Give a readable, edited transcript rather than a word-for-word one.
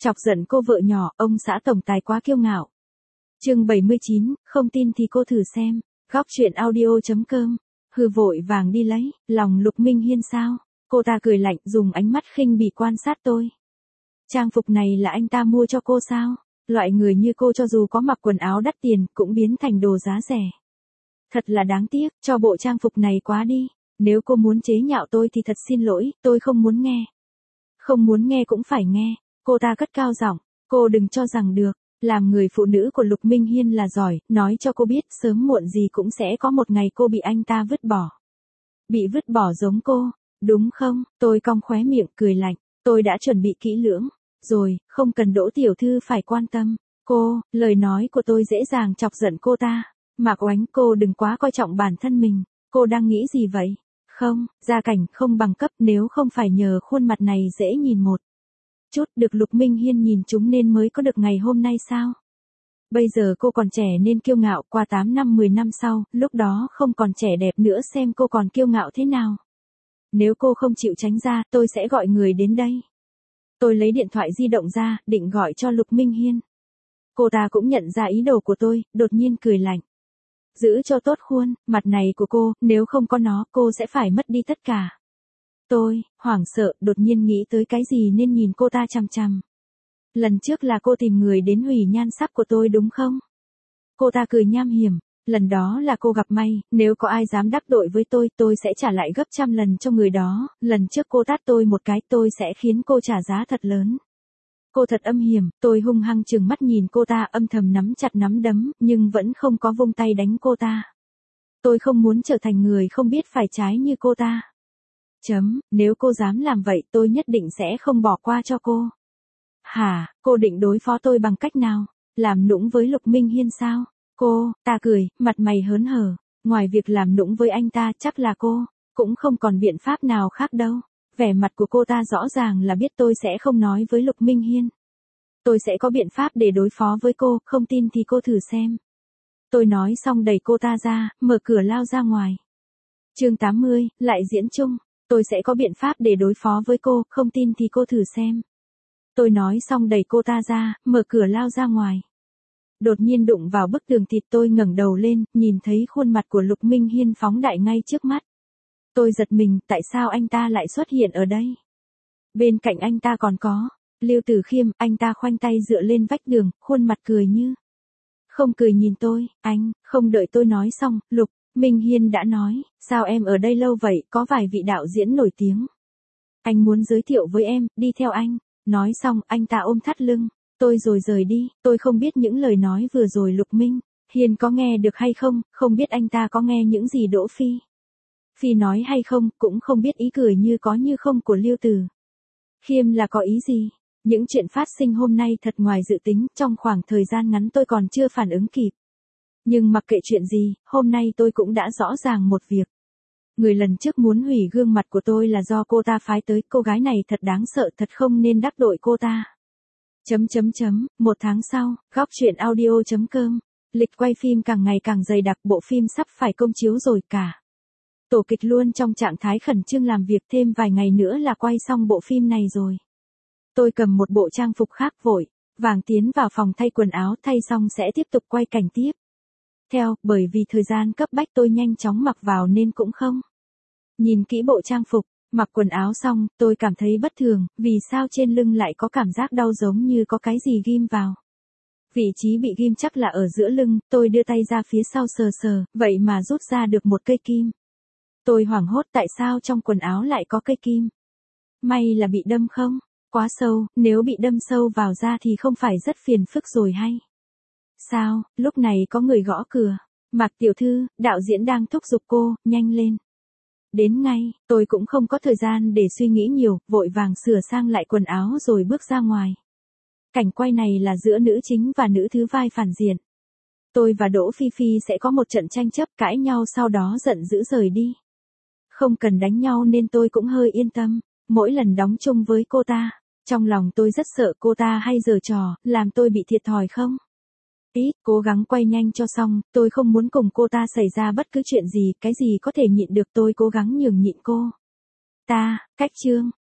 Chọc giận cô vợ nhỏ, ông xã tổng tài quá kiêu ngạo. Chương 79, không tin thì cô thử xem. Góc truyện audio.com. Hừ vội vàng đi lấy, lòng Lục Minh Hiên sao? Cô ta cười lạnh, dùng ánh mắt khinh bỉ quan sát tôi. Trang phục này là anh ta mua cho cô sao? Loại người như cô cho dù có mặc quần áo đắt tiền, cũng biến thành đồ giá rẻ. Thật là đáng tiếc, cho bộ trang phục này quá đi. Nếu cô muốn chế nhạo tôi thì thật xin lỗi, tôi không muốn nghe. Không muốn nghe cũng phải nghe. Cô ta cất cao giọng, cô đừng cho rằng được. Làm người phụ nữ của Lục Minh Hiên là giỏi, nói cho cô biết sớm muộn gì cũng sẽ có một ngày cô bị anh ta vứt bỏ. Bị vứt bỏ giống cô, đúng không? Tôi cong khóe miệng cười lạnh, tôi đã chuẩn bị kỹ lưỡng. Rồi, không cần Đỗ tiểu thư phải quan tâm. Cô, lời nói của tôi dễ dàng chọc giận cô ta. Mạc Oánh, cô đừng quá coi trọng bản thân mình. Cô đang nghĩ gì vậy? Không, gia cảnh không bằng cấp, nếu không phải nhờ khuôn mặt này dễ nhìn một chút được Lục Minh Hiên nhìn chúng nên mới có được ngày hôm nay sao? Bây giờ cô còn trẻ nên kiêu ngạo, qua 8 năm 10 năm sau, lúc đó không còn trẻ đẹp nữa xem cô còn kiêu ngạo thế nào. Nếu cô không chịu tránh ra, tôi sẽ gọi người đến đây. Tôi lấy điện thoại di động ra, định gọi cho Lục Minh Hiên. Cô ta cũng nhận ra ý đồ của tôi, đột nhiên cười lạnh. Giữ cho tốt khuôn, mặt này của cô, nếu không có nó, cô sẽ phải mất đi tất cả. Tôi, hoảng sợ, đột nhiên nghĩ tới cái gì nên nhìn cô ta chằm chằm. Lần trước là cô tìm người đến hủy nhan sắc của tôi đúng không? Cô ta cười nham hiểm, lần đó là cô gặp may, nếu có ai dám đắc tội với tôi sẽ trả lại gấp trăm lần cho người đó, lần trước cô tát tôi một cái tôi sẽ khiến cô trả giá thật lớn. Cô thật âm hiểm, tôi hung hăng trừng mắt nhìn cô ta âm thầm nắm chặt nắm đấm, nhưng vẫn không có vung tay đánh cô ta. Tôi không muốn trở thành người không biết phải trái như cô ta. Nếu cô dám làm vậy tôi nhất định sẽ không bỏ qua cho cô. Hả, cô định đối phó tôi bằng cách nào? Làm nũng với Lục Minh Hiên sao? Ta cười, mặt mày hớn hở. Ngoài việc làm nũng với anh ta chắc là cô cũng không còn biện pháp nào khác đâu. Vẻ mặt của cô ta rõ ràng là biết tôi sẽ không nói với Lục Minh Hiên. Tôi sẽ có biện pháp để đối phó với cô, không tin thì cô thử xem. Tôi nói xong đẩy cô ta ra, mở cửa lao ra ngoài. Chương 80, lại diễn chung. Tôi sẽ có biện pháp để đối phó với cô, không tin thì cô thử xem. Tôi nói xong đẩy cô ta ra, mở cửa lao ra ngoài. Đột nhiên đụng vào bức tường thịt, tôi ngẩng đầu lên, nhìn thấy khuôn mặt của Lục Minh Hiên phóng đại ngay trước mắt. Tôi giật mình, tại sao anh ta lại xuất hiện ở đây? Bên cạnh anh ta còn có Lưu Tử Khiêm, anh ta khoanh tay dựa lên vách tường, khuôn mặt cười như không cười nhìn tôi. Anh, không đợi tôi nói xong, Lục Minh Hiên đã nói, sao em ở đây lâu vậy, có vài vị đạo diễn nổi tiếng. Anh muốn giới thiệu với em, đi theo anh. Nói xong, anh ta ôm thắt lưng tôi rồi rời đi. Tôi không biết những lời nói vừa rồi Lục Minh Hiên có nghe được hay không, không biết anh ta có nghe những gì Đỗ Phi nói hay không, cũng không biết ý cười như có như không của Lưu Tử Khiêm là có ý gì. Những chuyện phát sinh hôm nay thật ngoài dự tính, trong khoảng thời gian ngắn tôi còn chưa phản ứng kịp. Nhưng mặc kệ chuyện gì, hôm nay tôi cũng đã rõ ràng một việc. Người lần trước muốn hủy gương mặt của tôi là do cô ta phái tới, cô gái này thật đáng sợ, thật không nên đắc tội cô ta. Một tháng sau, góc truyện audio.com. Lịch quay phim càng ngày càng dày đặc, bộ phim sắp phải công chiếu rồi cả. Tổ kịch luôn trong trạng thái khẩn trương làm việc, thêm vài ngày nữa là quay xong bộ phim này rồi. Tôi cầm một bộ trang phục khác vội vàng tiến vào phòng thay quần áo, thay xong sẽ tiếp tục quay cảnh tiếp theo, bởi vì thời gian cấp bách tôi nhanh chóng mặc vào nên cũng không nhìn kỹ bộ trang phục. Mặc quần áo xong, tôi cảm thấy bất thường, vì sao trên lưng lại có cảm giác đau giống như có cái gì ghim vào. Vị trí bị ghim chắc là ở giữa lưng, tôi đưa tay ra phía sau sờ sờ, vậy mà rút ra được một cây kim. Tôi hoảng hốt, tại sao trong quần áo lại có cây kim? May là bị đâm không? Quá sâu, nếu bị đâm sâu vào da thì không phải rất phiền phức rồi hay? Sao, lúc này có người gõ cửa. Mạc tiểu thư, đạo diễn đang thúc giục cô, nhanh lên. Đến ngay, tôi cũng không có thời gian để suy nghĩ nhiều, vội vàng sửa sang lại quần áo rồi bước ra ngoài. Cảnh quay này là giữa nữ chính và nữ thứ vai phản diện. Tôi và Đỗ Phi sẽ có một trận tranh chấp, cãi nhau sau đó giận dữ rời đi. Không cần đánh nhau nên tôi cũng hơi yên tâm. Mỗi lần đóng chung với cô ta, trong lòng tôi rất sợ cô ta hay giở trò, làm tôi bị thiệt thòi không? Cố gắng quay nhanh cho xong, tôi không muốn cùng cô ta xảy ra bất cứ chuyện gì, cái gì có thể nhịn được tôi cố gắng nhường nhịn cô cách chương.